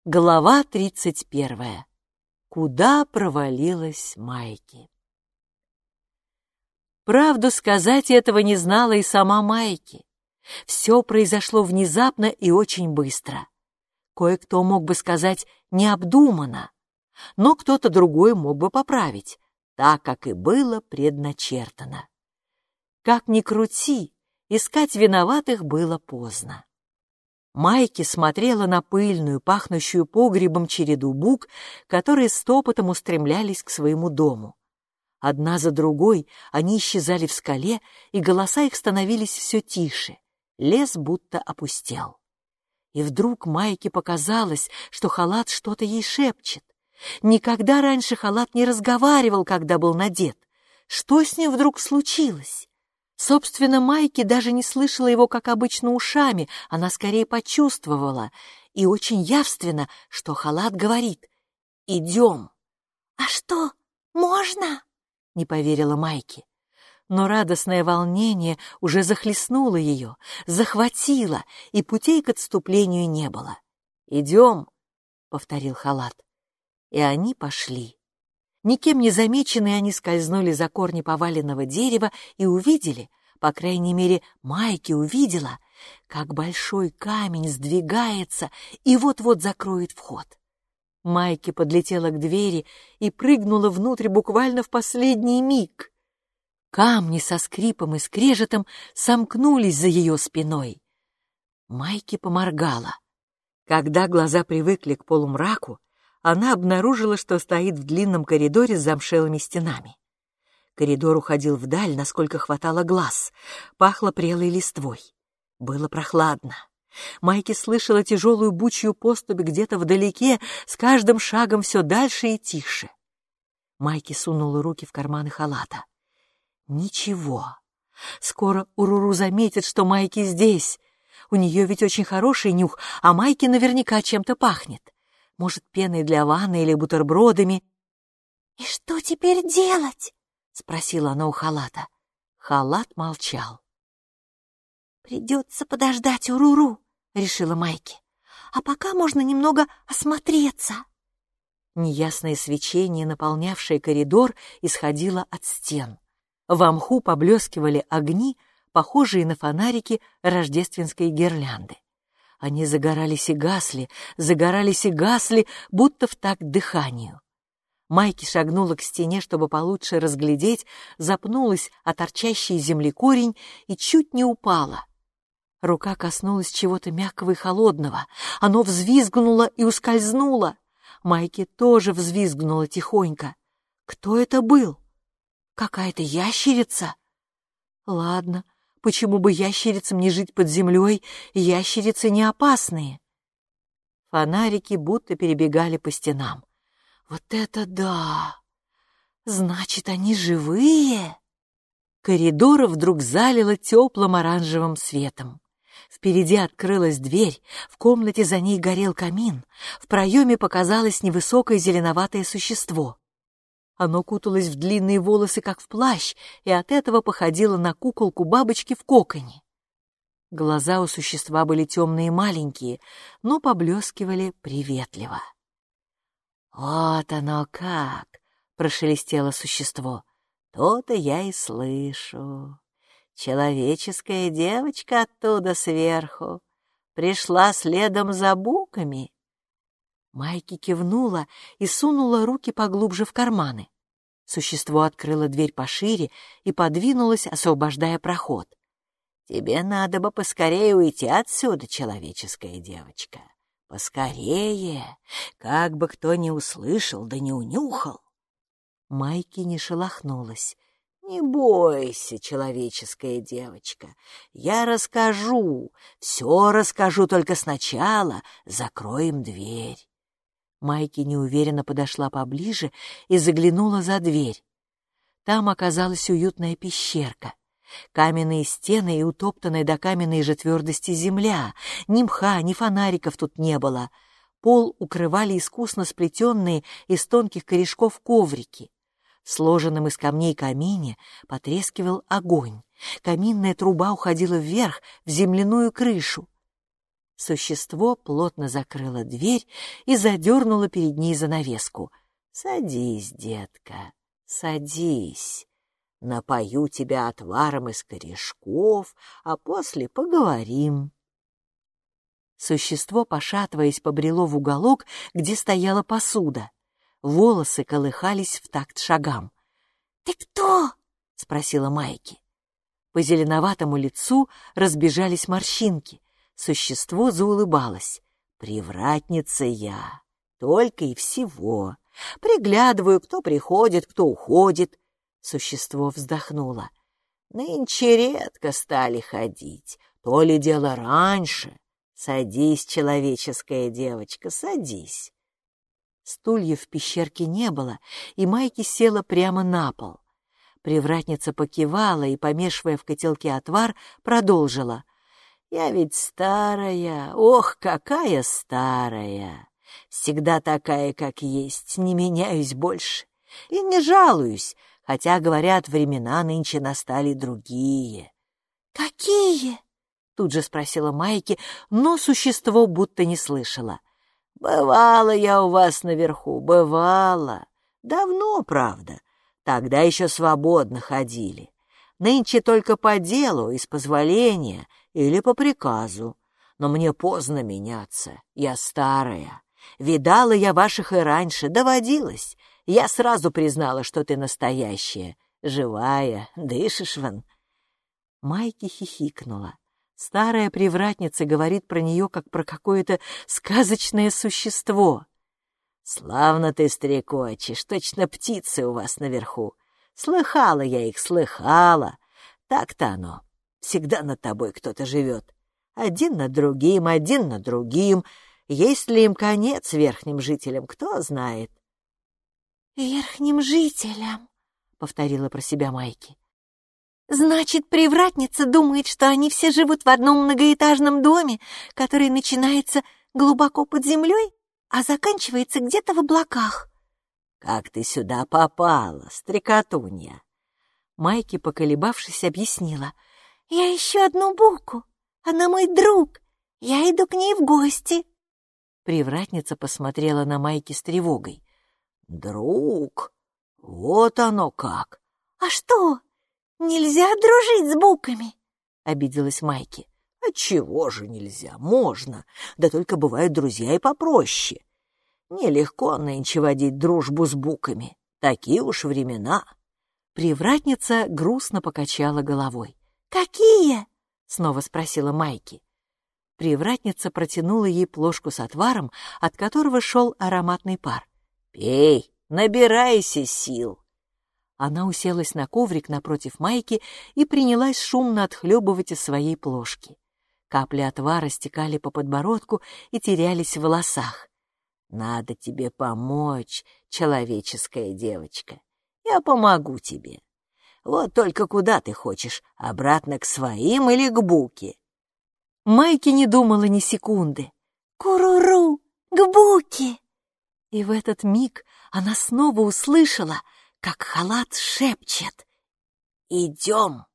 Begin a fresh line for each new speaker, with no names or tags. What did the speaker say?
Глава 31. Куда провалилась Майки? Правду сказать, этого не знала и сама Майки. Все произошло внезапно и очень быстро. Кое-кто мог бы сказать необдуманно, но кто-то другой мог бы поправить, так, как и было предначертано. Как ни крути, искать виноватых было поздно. Майки смотрела на пыльную, пахнущую погребом череду бук, которые стопотом устремлялись к своему дому. Одна за другой они исчезали в скале, и голоса их становились все тише. Лес будто опустел. И вдруг Майке показалось, что Халат что-то ей шепчет. Никогда раньше Халат не разговаривал, когда был надет. Что с ним вдруг случилось? Собственно, Майки даже не слышала его, как обычно, ушами, она скорее почувствовала, и очень явственно, что Халат говорит: «Идем». «А что, можно?» — не поверила Майки. Но радостное волнение уже захлестнуло ее, захватило, и путей к отступлению не было. «Идем», — повторил Халат. И они пошли. Никем не замеченные они скользнули за корни поваленного дерева и увидели, по крайней мере, Майки увидела, как большой камень сдвигается и вот-вот закроет вход. Майки подлетела к двери и прыгнула внутрь буквально в последний миг. Камни со скрипом и скрежетом сомкнулись за ее спиной. Майки поморгала. Когда глаза привыкли к полумраку, она обнаружила, что стоит в длинном коридоре с замшелыми стенами. Коридор уходил вдаль, насколько хватало глаз, пахло прелой листвой. Было прохладно. Майки слышала тяжелую бучью поступь где-то вдалеке, с каждым шагом все дальше и тише. Майки сунула руки в карманы халата. Ничего. Скоро Уруру заметит, что Майки здесь. У нее ведь очень хороший нюх, а Майки наверняка чем-то пахнет. Может, пеной для ванны или бутербродами. «И что теперь делать?» — спросила она у Халата. Халат молчал. «Придется подождать Уруру», — решила Майки. «А пока можно немного осмотреться». Неясное свечение, наполнявшее коридор, исходило от стен. В мху поблескивали огни, похожие на фонарики рождественской гирлянды. Они загорались и гасли, будто в такт дыханию. Майки шагнула к стене, чтобы получше разглядеть, запнулась о торчащий из земли корень и чуть не упала. Рука коснулась чего-то мягкого и холодного. Оно взвизгнуло и ускользнуло. Майки тоже взвизгнула тихонько. Кто это был? Какая-то ящерица? Ладно. Почему бы ящерицам не жить под землей? Ящерицы не опасные. Фонарики будто перебегали по стенам. Вот это да! Значит, они живые? Коридор вдруг залило теплым оранжевым светом. Впереди открылась дверь, в комнате за ней горел камин, в проеме показалось невысокое зеленоватое существо. Оно куталось в длинные волосы, как в плащ, и от этого походило на куколку бабочки в коконе. Глаза у существа были темные и маленькие, но поблескивали приветливо. «Вот оно как!» — прошелестело существо. «То-то я и слышу. Человеческая девочка оттуда сверху пришла следом за буками». Майки кивнула и сунула руки поглубже в карманы. Существо открыло дверь пошире и подвинулось, освобождая проход. «Тебе надо бы поскорее уйти отсюда, человеческая девочка. Поскорее, как бы кто ни услышал да не унюхал». Майки не шелохнулась. «Не бойся, человеческая девочка, я расскажу, все расскажу, только сначала закроем дверь». Майки неуверенно подошла поближе и заглянула за дверь. Там оказалась уютная пещерка. Каменные стены и утоптанная до каменной же твердости земля. Ни мха, ни фонариков тут не было. Пол укрывали искусно сплетенные из тонких корешков коврики. В сложенном из камней камине потрескивал огонь. Каминная труба уходила вверх, в земляную крышу. Существо плотно закрыло дверь и задернуло перед ней занавеску. «Садись, детка, садись. Напою тебя отваром из корешков, а после поговорим». Существо, пошатываясь, побрело в уголок, где стояла посуда. Волосы колыхались в такт шагам. «Ты кто?» — спросила Майки. По зеленоватому лицу разбежались морщинки. Существо заулыбалось. «Привратница я, только и всего. Приглядываю, кто приходит, кто уходит». Существо вздохнуло. «Нынче редко стали ходить, то ли дело раньше. Садись, человеческая девочка, садись». Стульев в пещерке не было, и Майки села прямо на пол. Привратница покивала и, помешивая в котелке отвар, продолжила. «Я ведь старая, ох, какая старая! Всегда такая, как есть, не меняюсь больше. И не жалуюсь, хотя, говорят, времена нынче настали другие». «Какие?» — тут же спросила Майки, но существо будто не слышало. «Бывала я у вас наверху, бывала. Давно, правда. Тогда еще свободно ходили. Нынче только по делу, из позволения или по приказу. Но мне поздно меняться, я старая. Видала я ваших и раньше, доводилось. Я сразу признала, что ты настоящая, живая, дышишь вон». Майки хихикнула. Старая привратница говорит про нее, как про какое-то сказочное существо. «Славно ты стрекочешь, точно птицы у вас наверху. Слыхала я их, слыхала. Так-то оно. Всегда над тобой кто-то живет. Один над другим, один над другим. Есть ли им конец, верхним жителям, кто знает?» «Верхним жителям», — повторила про себя Майки. «Значит, привратница думает, что они все живут в одном многоэтажном доме, который начинается глубоко под землей, а заканчивается где-то в облаках». «Как ты сюда попала, стрекотунья?» Майки, поколебавшись, объяснила. «Я ищу одну буку. Она мой друг. Я иду к ней в гости». Привратница посмотрела на Майки с тревогой. «Друг? Вот оно как!» «А что? Нельзя дружить с буками?» — обиделась Майки. «Отчего же нельзя? Можно. Да только бывают друзья и попроще. Нелегко нынче водить дружбу с буками. Такие уж времена». Привратница грустно покачала головой. «Какие?» — снова спросила Майки. Привратница протянула ей плошку с отваром, от которого шел ароматный пар. «Пей, набирайся сил». Она уселась на коврик напротив Майки и принялась шумно отхлебывать из своей плошки. Капли отвара стекали по подбородку и терялись в волосах. «Надо тебе помочь, человеческая девочка. Я помогу тебе. Вот только куда ты хочешь, обратно к своим или к буке?» Майки не думала ни секунды. «Куруру, к буке!» И в этот миг она снова услышала, как халат шепчет: «Идем!»